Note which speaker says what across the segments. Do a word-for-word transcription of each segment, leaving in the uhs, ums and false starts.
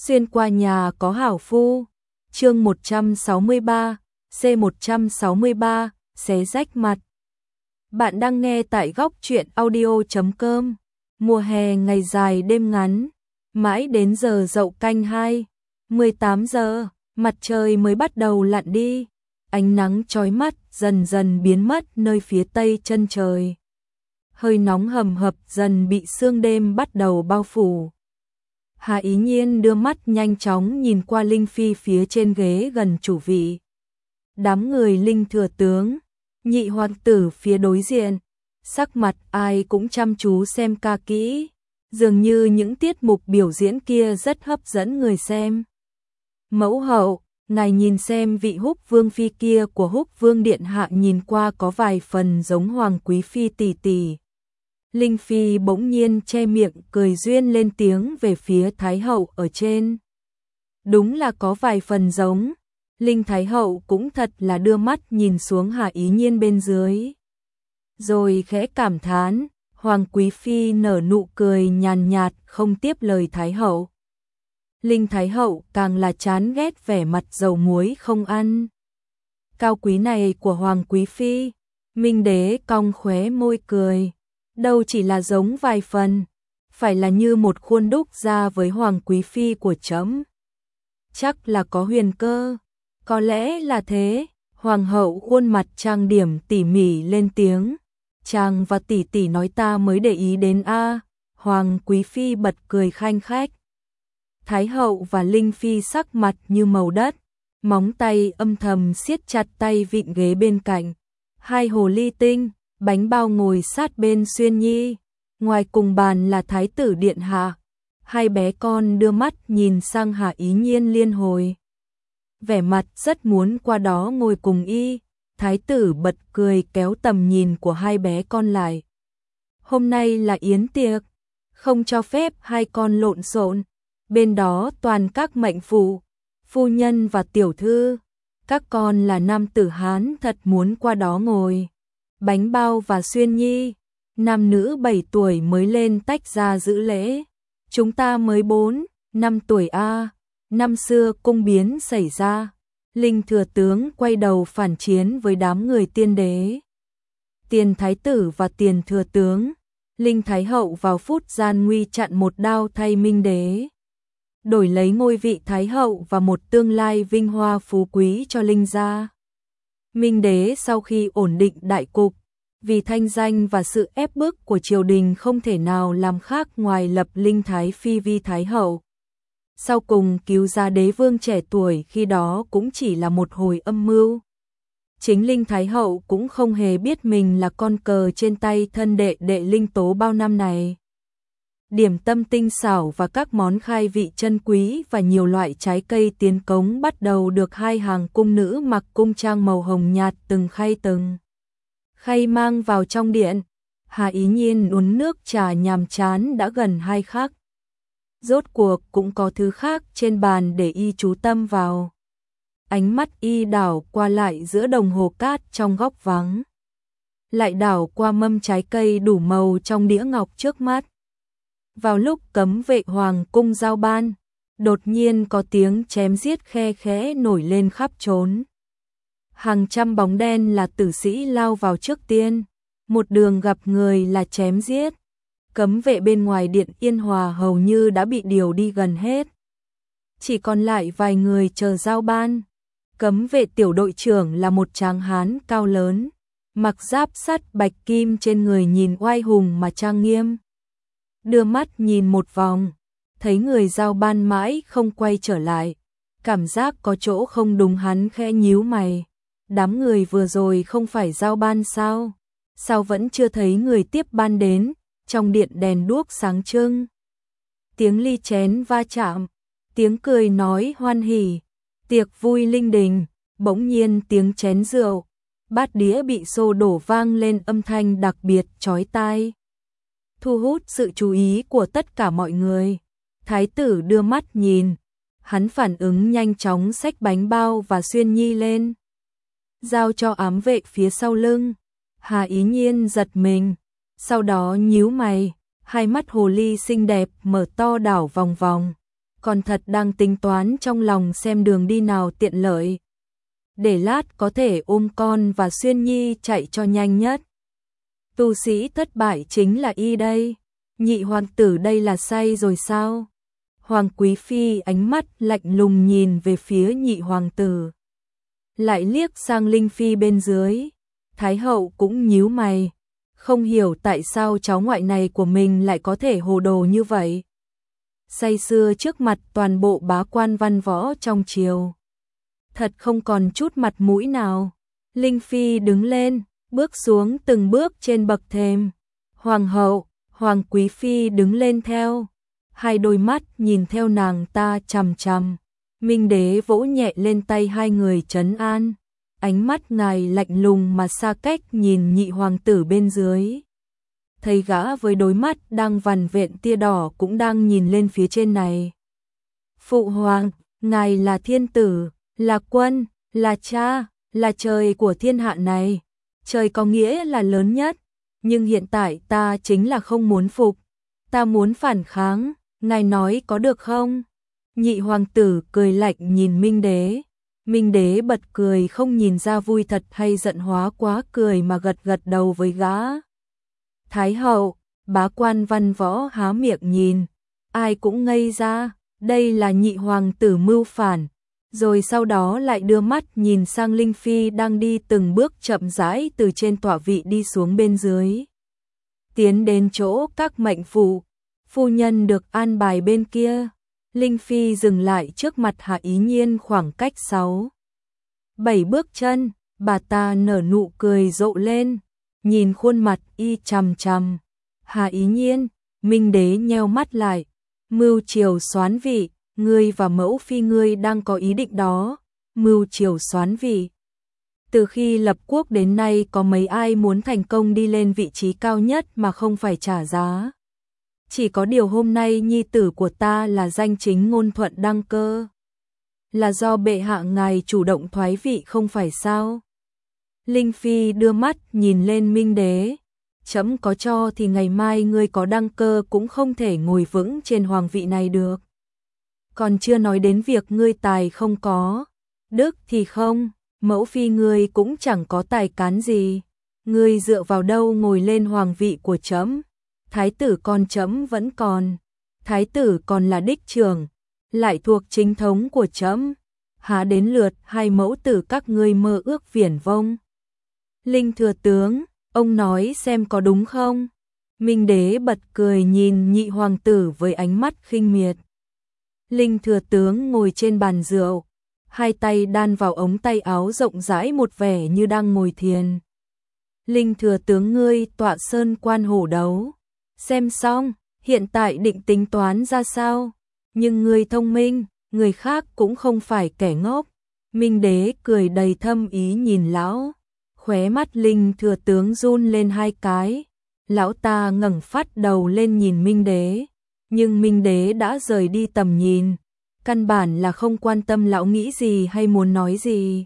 Speaker 1: Xuyên qua nhà có hảo phu. Chương một trăm sáu mươi ba, C một trăm sáu mươi ba, xé rách mặt. Bạn đang nghe tại góc truyện audio chấm com. Mùa hè ngày dài đêm ngắn, mãi đến giờ dậu canh hai, mười tám giờ, mặt trời mới bắt đầu lặn đi. Ánh nắng chói mắt dần dần biến mất nơi phía tây chân trời. Hơi nóng hầm hập dần bị sương đêm bắt đầu bao phủ. Hà Ý Nhiên đưa mắt nhanh chóng nhìn qua Linh Phi phía trên ghế gần chủ vị. Đám người Linh thừa tướng, nhị hoàng tử phía đối diện, sắc mặt ai cũng chăm chú xem ca kỹ, dường như những tiết mục biểu diễn kia rất hấp dẫn người xem. Mẫu hậu, ngài nhìn xem vị Húc Vương phi kia của Húc Vương điện hạ nhìn qua có vài phần giống Hoàng quý phi tỷ tỷ. Linh Phi bỗng nhiên che miệng cười duyên lên tiếng về phía Thái hậu ở trên. Đúng là có vài phần giống. Linh Thái hậu cũng thật là đưa mắt nhìn xuống Hà Ý Nhiên bên dưới. Rồi khẽ cảm thán, Hoàng quý phi nở nụ cười nhàn nhạt không tiếp lời Thái hậu. Linh Thái hậu càng là chán ghét vẻ mặt dầu muối không ăn. Cao quý này của Hoàng quý phi, Minh đế cong khóe môi cười. Đâu chỉ là giống vài phần, phải là như một khuôn đúc ra với Hoàng quý phi của trẫm. Chắc là có huyền cơ, có lẽ là thế. Hoàng hậu khuôn mặt trang điểm tỉ mỉ lên tiếng. Chàng và tỷ tỷ nói ta mới để ý đến a. Hoàng quý phi bật cười khanh khách. Thái hậu và Linh Phi sắc mặt như màu đất, móng tay âm thầm siết chặt tay vịn ghế bên cạnh. Hai hồ ly tinh, bánh bao ngồi sát bên Xuyên Nhi, ngoài cùng bàn là Thái tử điện hạ. Hai bé con đưa mắt nhìn sang Hà Ý Nhiên liên hồi, vẻ mặt rất muốn qua đó ngồi cùng y. Thái tử bật cười kéo tầm nhìn của hai bé con lại. Hôm nay là yến tiệc, không cho phép hai con lộn xộn. Bên đó toàn các mệnh phụ, phu nhân và tiểu thư. Các con là nam tử Hán thật muốn qua đó ngồi. Bánh bao và Xuyên Nhi, nam nữ bảy tuổi mới lên tách ra giữ lễ. Chúng ta mới bốn, năm tuổi a. Năm xưa cung biến xảy ra. Linh thừa tướng quay đầu phản chiến với đám người tiên đế. Tiền thái tử và tiền thừa tướng. Linh thái hậu vào phút gian nguy chặn một đao thay Minh đế, đổi lấy ngôi vị thái hậu và một tương lai vinh hoa phú quý cho Linh gia. Minh đế sau khi ổn định đại cục, vì thanh danh và sự ép bức của triều đình không thể nào làm khác ngoài lập Linh Thái Phi vi Thái hậu. Sau cùng cứu ra đế vương trẻ tuổi khi đó cũng chỉ là một hồi âm mưu. Chính Linh Thái hậu cũng không hề biết mình là con cờ trên tay thân đệ đệ Linh Tố bao năm này. Điểm tâm tinh xảo và các món khai vị chân quý và nhiều loại trái cây tiến cống bắt đầu được hai hàng cung nữ mặc cung trang màu hồng nhạt từng khay từng khay mang vào trong điện. Hà Ý Nhiên uống nước trà nhàm chán đã gần hai khắc. Rốt cuộc cũng có thứ khác trên bàn để y chú tâm vào. Ánh mắt y đảo qua lại giữa đồng hồ cát trong góc vắng, lại đảo qua mâm trái cây đủ màu trong đĩa ngọc trước mắt. Vào lúc cấm vệ hoàng cung giao ban, đột nhiên có tiếng chém giết khe khẽ nổi lên khắp trốn. Hàng trăm bóng đen là tử sĩ lao vào trước tiên, một đường gặp người là chém giết. Cấm vệ bên ngoài điện Yên Hòa hầu như đã bị điều đi gần hết. Chỉ còn lại vài người chờ giao ban. Cấm vệ tiểu đội trưởng là một tráng hán cao lớn, mặc giáp sắt bạch kim trên người nhìn oai hùng mà trang nghiêm. Đưa mắt nhìn một vòng, thấy người giao ban mãi không quay trở lại, cảm giác có chỗ không đúng, hắn khẽ nhíu mày. Đám người vừa rồi không phải giao ban sao? Sao vẫn chưa thấy người tiếp ban đến? Trong điện đèn đuốc sáng trưng, tiếng ly chén va chạm, tiếng cười nói hoan hỉ, tiệc vui linh đình. Bỗng nhiên tiếng chén rượu, bát đĩa bị xô đổ vang lên âm thanh đặc biệt chói tai, thu hút sự chú ý của tất cả mọi người. Thái tử đưa mắt nhìn, hắn phản ứng nhanh chóng xách bánh bao và Xuyên Nhi lên, giao cho ám vệ phía sau lưng. Hà Ý Nhiên giật mình, sau đó nhíu mày, hai mắt hồ ly xinh đẹp mở to đảo vòng vòng. còn thật đang tính toán trong lòng xem đường đi nào tiện lợi, để lát có thể ôm con và Xuyên Nhi chạy cho nhanh nhất. Tu sĩ thất bại chính là y đây. Nhị hoàng tử đây là say rồi sao? Hoàng quý phi ánh mắt lạnh lùng nhìn về phía nhị hoàng tử, lại liếc sang Linh phi bên dưới. Thái hậu cũng nhíu mày, không hiểu tại sao cháu ngoại này của mình lại có thể hồ đồ như vậy. Say sưa trước mặt toàn bộ bá quan văn võ trong triều, thật không còn chút mặt mũi nào. Linh phi đứng lên, bước xuống từng bước trên bậc thềm. Hoàng hậu, Hoàng quý phi đứng lên theo, hai đôi mắt nhìn theo nàng ta chằm chằm. Minh đế vỗ nhẹ lên tay hai người trấn an, ánh mắt ngài lạnh lùng mà xa cách nhìn nhị hoàng tử bên dưới. Thấy gã với đôi mắt đang vằn vện tia đỏ cũng đang nhìn lên phía trên này. Phụ hoàng, ngài là thiên tử, là quân, là cha, là trời của thiên hạ này. Trời có nghĩa là lớn nhất, nhưng hiện tại ta chính là không muốn phục, ta muốn phản kháng, ngài nói có được không? Nhị hoàng tử cười lạnh nhìn Minh đế. Minh đế bật cười, không nhìn ra vui thật hay giận hóa quá cười mà gật gật đầu với gã. Thái hậu, bá quan văn võ há miệng nhìn, ai cũng ngây ra, đây là nhị hoàng tử mưu phản. Rồi sau đó lại đưa mắt nhìn sang Linh phi đang đi từng bước chậm rãi từ trên tọa vị đi xuống bên dưới, tiến đến chỗ các mệnh phụ, phu nhân được an bài bên kia. Linh phi dừng lại trước mặt Hạ Ý Nhiên khoảng cách sáu, bảy bước chân, bà ta nở nụ cười rộ lên, nhìn khuôn mặt y chằm chằm. Hạ Ý Nhiên, Minh đế nheo mắt lại, mưu triều soán vị, ngươi và mẫu phi ngươi đang có ý định đó. Mưu triều soán vị. Từ khi lập quốc đến nay có mấy ai muốn thành công đi lên vị trí cao nhất mà không phải trả giá. Chỉ có điều hôm nay nhi tử của ta là danh chính ngôn thuận đăng cơ, là do bệ hạ ngài chủ động thoái vị không phải sao? Linh phi đưa mắt nhìn lên Minh đế, chấm có cho thì ngày mai ngươi có đăng cơ cũng không thể ngồi vững trên hoàng vị này được. Còn chưa nói đến việc ngươi tài không có, đức thì không, mẫu phi ngươi cũng chẳng có tài cán gì, ngươi dựa vào đâu ngồi lên hoàng vị của chấm? Thái tử con chấm vẫn còn, thái tử còn là đích trưởng, lại thuộc chính thống của chấm, há đến lượt hai mẫu tử các ngươi mơ ước viển vông. Linh thừa tướng, ông nói xem có đúng không? Minh đế bật cười nhìn nhị hoàng tử với ánh mắt khinh miệt. Linh thừa tướng ngồi trên bàn rượu, hai tay đan vào ống tay áo rộng rãi một vẻ như đang ngồi thiền. Linh thừa tướng ngươi tọa sơn quan hổ đấu, xem xong, hiện tại định tính toán ra sao? Nhưng ngươi thông minh, người khác cũng không phải kẻ ngốc. Minh đế cười đầy thâm ý nhìn lão, khóe mắt Linh thừa tướng run lên hai cái. Lão ta ngẩng phát đầu lên nhìn Minh đế, nhưng Minh đế đã rời đi tầm nhìn, căn bản là không quan tâm lão nghĩ gì hay muốn nói gì.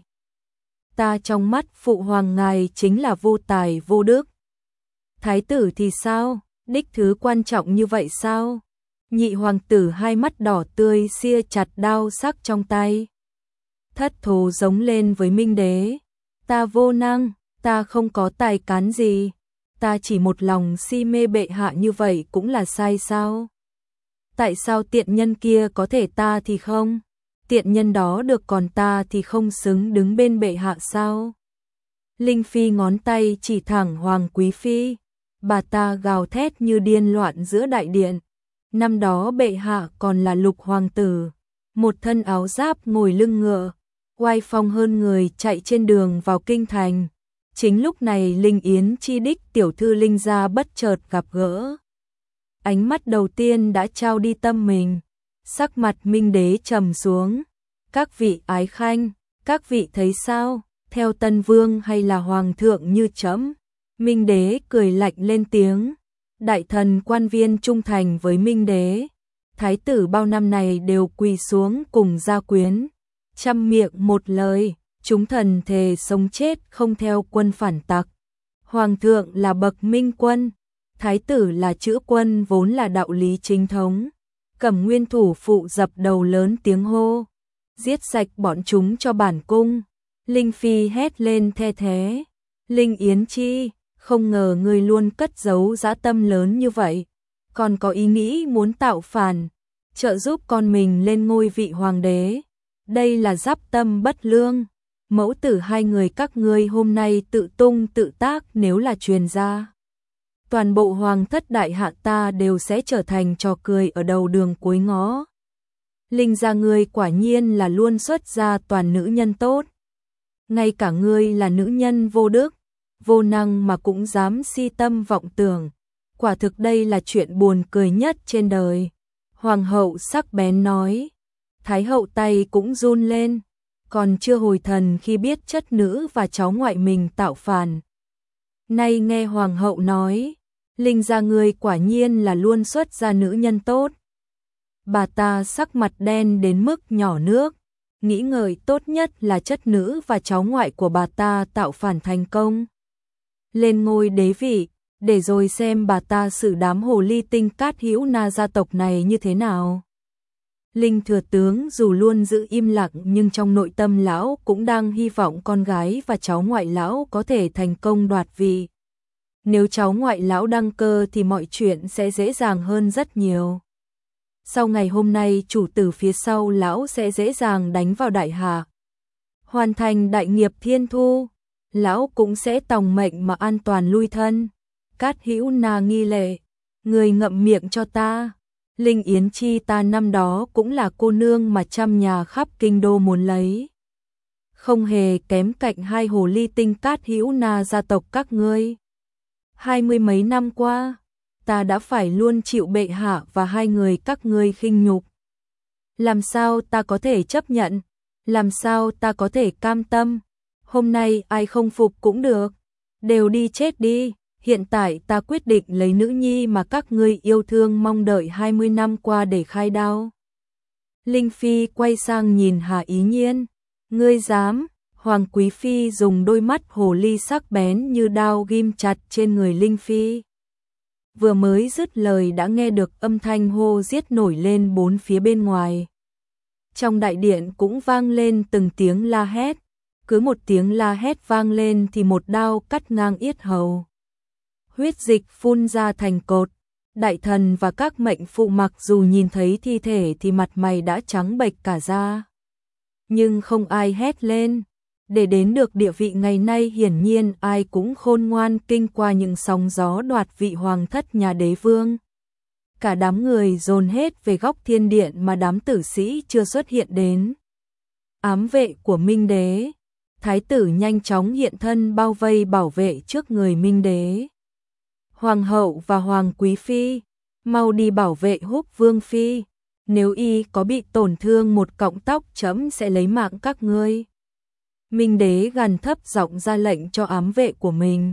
Speaker 1: Ta trong mắt phụ hoàng ngài chính là vô tài vô đức. Thái tử thì sao? Đích thứ quan trọng như vậy sao? Nhị hoàng tử hai mắt đỏ tươi sia chặt đao sắc trong tay, thất thố giống lên với Minh đế. Ta vô năng, ta không có tài cán gì, ta chỉ một lòng si mê bệ hạ như vậy cũng là sai sao? Tại sao tiện nhân kia có thể ta thì không? Tiện nhân đó được còn ta thì không xứng đứng bên bệ hạ sao? Linh phi ngón tay chỉ thẳng Hoàng quý phi, bà ta gào thét như điên loạn giữa đại điện. Năm đó bệ hạ còn là lục hoàng tử, một thân áo giáp ngồi lưng ngựa, oai phong hơn người chạy trên đường vào kinh thành. Chính lúc này Linh Yến chi đích tiểu thư Linh gia bất chợt gặp gỡ. Ánh mắt đầu tiên đã trao đi tâm mình, sắc mặt Minh đế trầm xuống. Các vị ái khanh, các vị thấy sao, theo tân vương hay là hoàng thượng như trẫm? Minh đế cười lạnh lên tiếng. Đại thần quan viên trung thành với Minh đế, thái tử bao năm này đều quỳ xuống cùng gia quyến, trăm miệng một lời, chúng thần thề sống chết không theo quân phản tặc. Hoàng thượng là bậc minh quân, thái tử là chữ quân vốn là đạo lý chính thống. Cẩm Nguyên thủ phụ dập đầu lớn tiếng hô, giết sạch bọn chúng cho bản cung. Linh Phi hét lên the thế, Linh Yến Chi, không ngờ ngươi luôn cất giấu dã tâm lớn như vậy, còn có ý nghĩ muốn tạo phản, trợ giúp con mình lên ngôi vị hoàng đế. Đây là giáp tâm bất lương. Mẫu tử hai người các ngươi hôm nay tự tung tự tác, nếu là truyền ra, toàn bộ hoàng thất đại hạ ta đều sẽ trở thành trò cười ở đầu đường cuối ngõ. Linh gia ngươi quả nhiên là luôn xuất ra toàn nữ nhân tốt. Ngay cả ngươi là nữ nhân vô đức, vô năng mà cũng dám si tâm vọng tưởng. Quả thực đây là chuyện buồn cười nhất trên đời. Hoàng hậu sắc bén nói. Thái hậu tay cũng run lên, còn chưa hồi thần khi biết chất nữ và cháu ngoại mình tạo phản. Nay nghe hoàng hậu nói, Linh gia ngươi quả nhiên là luôn xuất ra nữ nhân tốt. Bà ta sắc mặt đen đến mức nhỏ nước, nghĩ ngợi tốt nhất là chất nữ và cháu ngoại của bà ta tạo phản thành công, lên ngôi đế vị, để rồi xem bà ta xử đám hồ ly tinh Cát Hữu Na gia tộc này như thế nào. Linh thừa tướng dù luôn giữ im lặng nhưng trong nội tâm lão cũng đang hy vọng con gái và cháu ngoại lão có thể thành công đoạt vị. Nếu cháu ngoại lão đăng cơ thì mọi chuyện sẽ dễ dàng hơn rất nhiều. Sau ngày hôm nay chủ tử phía sau lão sẽ dễ dàng đánh vào đại hạ, hoàn thành đại nghiệp thiên thu, lão cũng sẽ tòng mệnh mà an toàn lui thân. Cát Hữu Na nghi lệ, người ngậm miệng cho ta. Linh Yến Chi ta năm đó cũng là cô nương mà trăm nhà khắp kinh đô muốn lấy, không hề kém cạnh hai hồ ly tinh Cát Hữu Na gia tộc các ngươi. Hai mươi mấy năm qua, ta đã phải luôn chịu bệ hạ và hai người các ngươi khinh nhục. Làm sao ta có thể chấp nhận, làm sao ta có thể cam tâm. Hôm nay ai không phục cũng được, đều đi chết đi. Hiện tại ta quyết định lấy nữ nhi mà các ngươi yêu thương mong đợi hai mươi năm qua để khai đao. Linh Phi quay sang nhìn Hà Ý Nhiên, ngươi dám? Hoàng Quý Phi dùng đôi mắt hồ ly sắc bén như đao ghim chặt trên người Linh Phi. Vừa mới dứt lời đã nghe được âm thanh hô giết nổi lên bốn phía bên ngoài. Trong đại điện cũng vang lên từng tiếng la hét, cứ một tiếng la hét vang lên thì một đao cắt ngang yết hầu. Huyết dịch phun ra thành cột. Đại thần và các mệnh phụ mặc dù nhìn thấy thi thể thì mặt mày đã trắng bệch cả da, nhưng không ai hét lên. Để đến được địa vị ngày nay hiển nhiên ai cũng khôn ngoan kinh qua những sóng gió đoạt vị hoàng thất nhà đế vương. Cả đám người dồn hết về góc thiên điện mà đám tử sĩ chưa xuất hiện đến. Ám vệ của Minh đế, thái tử nhanh chóng hiện thân bao vây bảo vệ trước người Minh đế. Hoàng hậu và Hoàng Quý Phi, mau đi bảo vệ Húc Vương Phi, nếu y có bị tổn thương một cọng tóc chấm sẽ lấy mạng các ngươi. Minh đế gằn thấp giọng ra lệnh cho ám vệ của mình.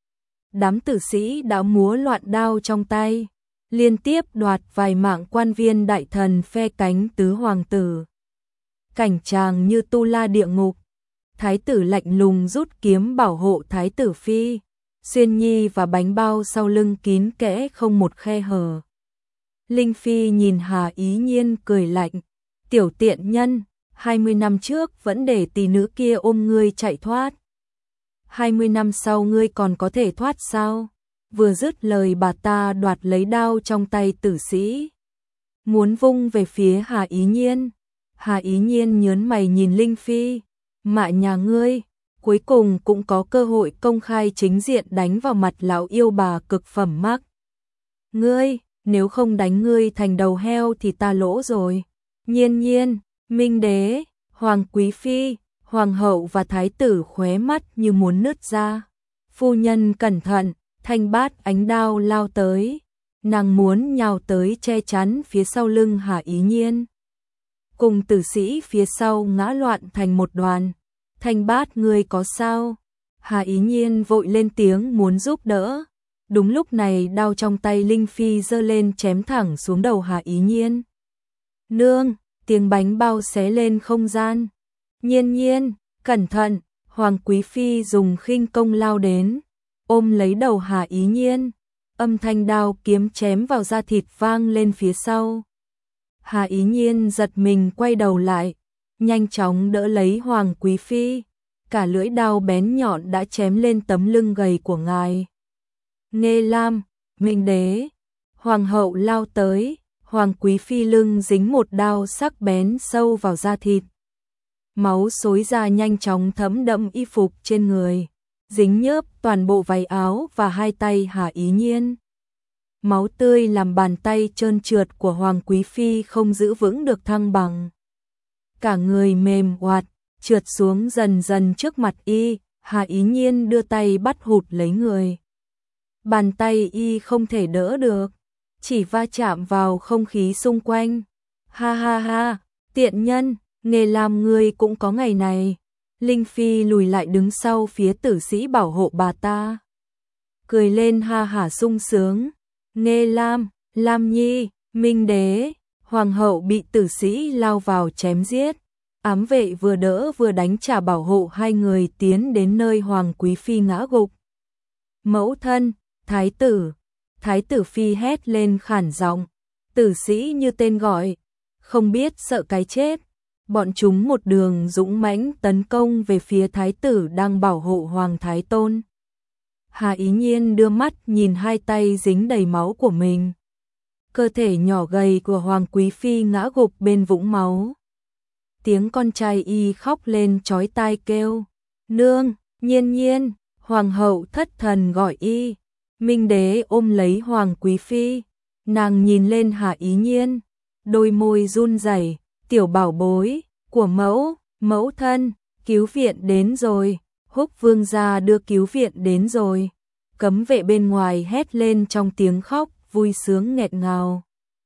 Speaker 1: Đám tử sĩ đã múa loạn đao trong tay, liên tiếp đoạt vài mạng quan viên đại thần phe cánh tứ hoàng tử. Cảnh tràng như tu la địa ngục, thái tử lạnh lùng rút kiếm bảo hộ thái tử Phi. Xuyên Nhi và bánh bao sau lưng kín kẽ không một khe hở. Linh Phi nhìn Hà Ý Nhiên cười lạnh, tiểu tiện nhân, hai mươi năm trước vẫn để tỷ nữ kia ôm ngươi chạy thoát. hai mươi năm sau ngươi còn có thể thoát sao? Vừa dứt lời bà ta đoạt lấy đao trong tay tử sĩ, muốn vung về phía Hà Ý Nhiên. Hà Ý Nhiên nhớn mày nhìn Linh Phi, mạ nhà ngươi. Cuối cùng cũng có cơ hội công khai chính diện đánh vào mặt lão yêu bà cực phẩm mắc. Ngươi, nếu không đánh ngươi thành đầu heo thì ta lỗ rồi. Nhiên Nhiên, Minh đế, Hoàng Quý Phi, Hoàng hậu và thái tử khóe mắt như muốn nứt ra. Phu nhân cẩn thận, thanh bát ánh đao lao tới. Nàng muốn nhào tới che chắn phía sau lưng Hà Ý Nhiên. Cùng tử sĩ phía sau ngã loạn thành một đoàn. Thanh bát ngươi có sao? Hà Ý Nhiên vội lên tiếng muốn giúp đỡ. Đúng lúc này đao trong tay Linh Phi giơ lên chém thẳng xuống đầu Hà Ý Nhiên. Nương, tiếng bánh bao xé lên không gian. Nhiên Nhiên, cẩn thận, Hoàng Quý Phi dùng khinh công lao đến, ôm lấy đầu Hà Ý Nhiên. Âm thanh đao kiếm chém vào da thịt vang lên phía sau. Hà Ý Nhiên giật mình quay đầu lại, nhanh chóng đỡ lấy Hoàng Quý Phi, cả lưỡi đao bén nhọn đã chém lên tấm lưng gầy của ngài. Nghê Lam, Minh Đế, Hoàng hậu lao tới, Hoàng Quý Phi lưng dính một đao sắc bén sâu vào da thịt. Máu xối ra nhanh chóng thấm đẫm y phục trên người, dính nhớp toàn bộ váy áo và hai tay Hà Ý Nhiên. Máu tươi làm bàn tay trơn trượt của Hoàng Quý Phi không giữ vững được thăng bằng. Cả người mềm oạt, trượt xuống dần dần trước mặt y, Hà Ý Nhiên đưa tay bắt hụt lấy người. Bàn tay y không thể đỡ được, chỉ va chạm vào không khí xung quanh. Ha ha ha, tiện nhân, Nghê Lam ngươi cũng có ngày này. Linh Phi lùi lại đứng sau phía tử sĩ bảo hộ bà ta. Cười lên ha hả sung sướng. Nghê Lam, Lam Nhi, Minh Đế, Hoàng hậu bị tử sĩ lao vào chém giết. Ám vệ vừa đỡ vừa đánh trả bảo hộ hai người tiến đến nơi Hoàng Quý Phi ngã gục. Mẫu thân, thái tử, thái tử Phi hét lên khản giọng. Tử sĩ như tên gọi, không biết sợ cái chết. Bọn chúng một đường dũng mãnh tấn công về phía thái tử đang bảo hộ Hoàng Thái Tôn. Hà Ý Nhiên đưa mắt nhìn hai tay dính đầy máu của mình. Cơ thể nhỏ gầy của Hoàng Quý Phi ngã gục bên vũng máu. Tiếng con trai y khóc lên chói tai kêu. Nương, Nhiên Nhiên, Hoàng hậu thất thần gọi y. Minh Đế ôm lấy Hoàng Quý Phi. Nàng nhìn lên Hà Ý Nhiên. Đôi môi run rẩy. Tiểu bảo bối của mẫu, mẫu thân, cứu viện đến rồi. Húc vương gia đưa cứu viện đến rồi. Cấm vệ bên ngoài hét lên trong tiếng khóc vui sướng nghẹt ngào.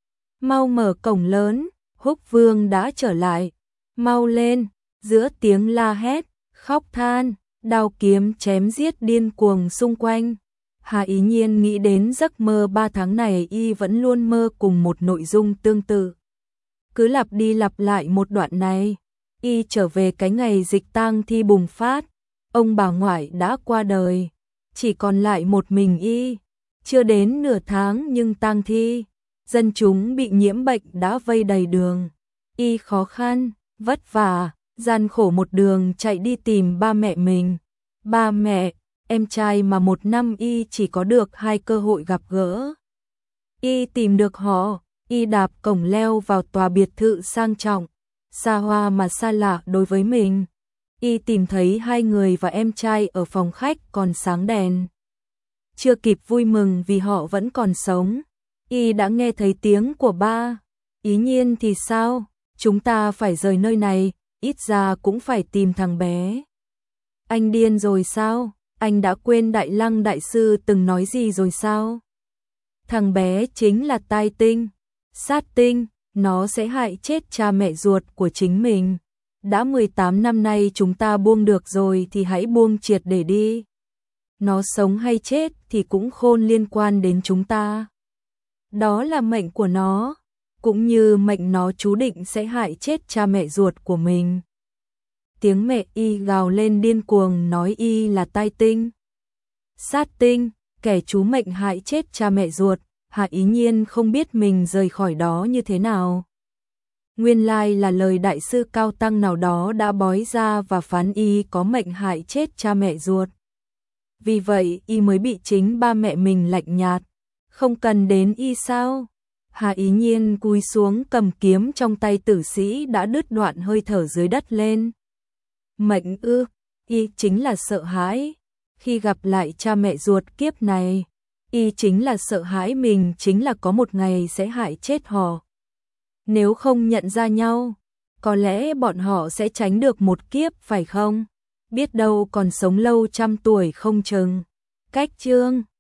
Speaker 1: Mau mở cổng lớn, Húc vương đã trở lại. Mau lên, giữa tiếng la hét, khóc than, đao kiếm chém giết điên cuồng xung quanh. Hà Ý Nhiên nghĩ đến giấc mơ ba tháng này y vẫn luôn mơ cùng một nội dung tương tự. Cứ lặp đi lặp lại một đoạn này, y trở về cái ngày dịch tang thi bùng phát, ông bà ngoại đã qua đời, chỉ còn lại một mình y, chưa đến nửa tháng nhưng tang thi, dân chúng bị nhiễm bệnh đã vây đầy đường, y khó khăn, vất vả, gian khổ một đường chạy đi tìm ba mẹ mình, ba mẹ, em trai mà một năm y chỉ có được hai cơ hội gặp gỡ. Y tìm được họ. Y đạp cổng leo vào tòa biệt thự sang trọng, xa hoa mà xa lạ đối với mình. Y tìm thấy hai người và em trai ở phòng khách còn sáng đèn. Chưa kịp vui mừng vì họ vẫn còn sống, Y đã nghe thấy tiếng của ba. Ý Nhiên thì sao? Chúng ta phải rời nơi này, ít ra cũng phải tìm thằng bé. Anh điên rồi sao? Anh đã quên Đại Lăng đại sư từng nói gì rồi sao? Thằng bé chính là tai tinh. Sát tinh, nó sẽ hại chết cha mẹ ruột của chính mình. Đã mười tám năm nay chúng ta buông được rồi thì hãy buông triệt để đi. Nó sống hay chết thì cũng khôn liên quan đến chúng ta. Đó là mệnh của nó, cũng như mệnh nó chú định sẽ hại chết cha mẹ ruột của mình. Tiếng mẹ y gào lên điên cuồng nói y là tai tinh. Sát tinh, kẻ chú mệnh hại chết cha mẹ ruột. Hà Ý Nhiên không biết mình rời khỏi đó như thế nào. Nguyên lai là lời đại sư cao tăng nào đó đã bói ra và phán y có mệnh hại chết cha mẹ ruột. Vì vậy y mới bị chính ba mẹ mình lạnh nhạt. Không cần đến y sao? Hà Ý Nhiên cúi xuống cầm kiếm trong tay tử sĩ đã đứt đoạn hơi thở dưới đất lên. Mệnh ư, y chính là sợ hãi. Khi gặp lại cha mẹ ruột kiếp này, y chính là sợ hãi mình chính là có một ngày sẽ hại chết họ. Nếu không nhận ra nhau, có lẽ bọn họ sẽ tránh được một kiếp phải không? Biết đâu còn sống lâu trăm tuổi không chừng. Cách chương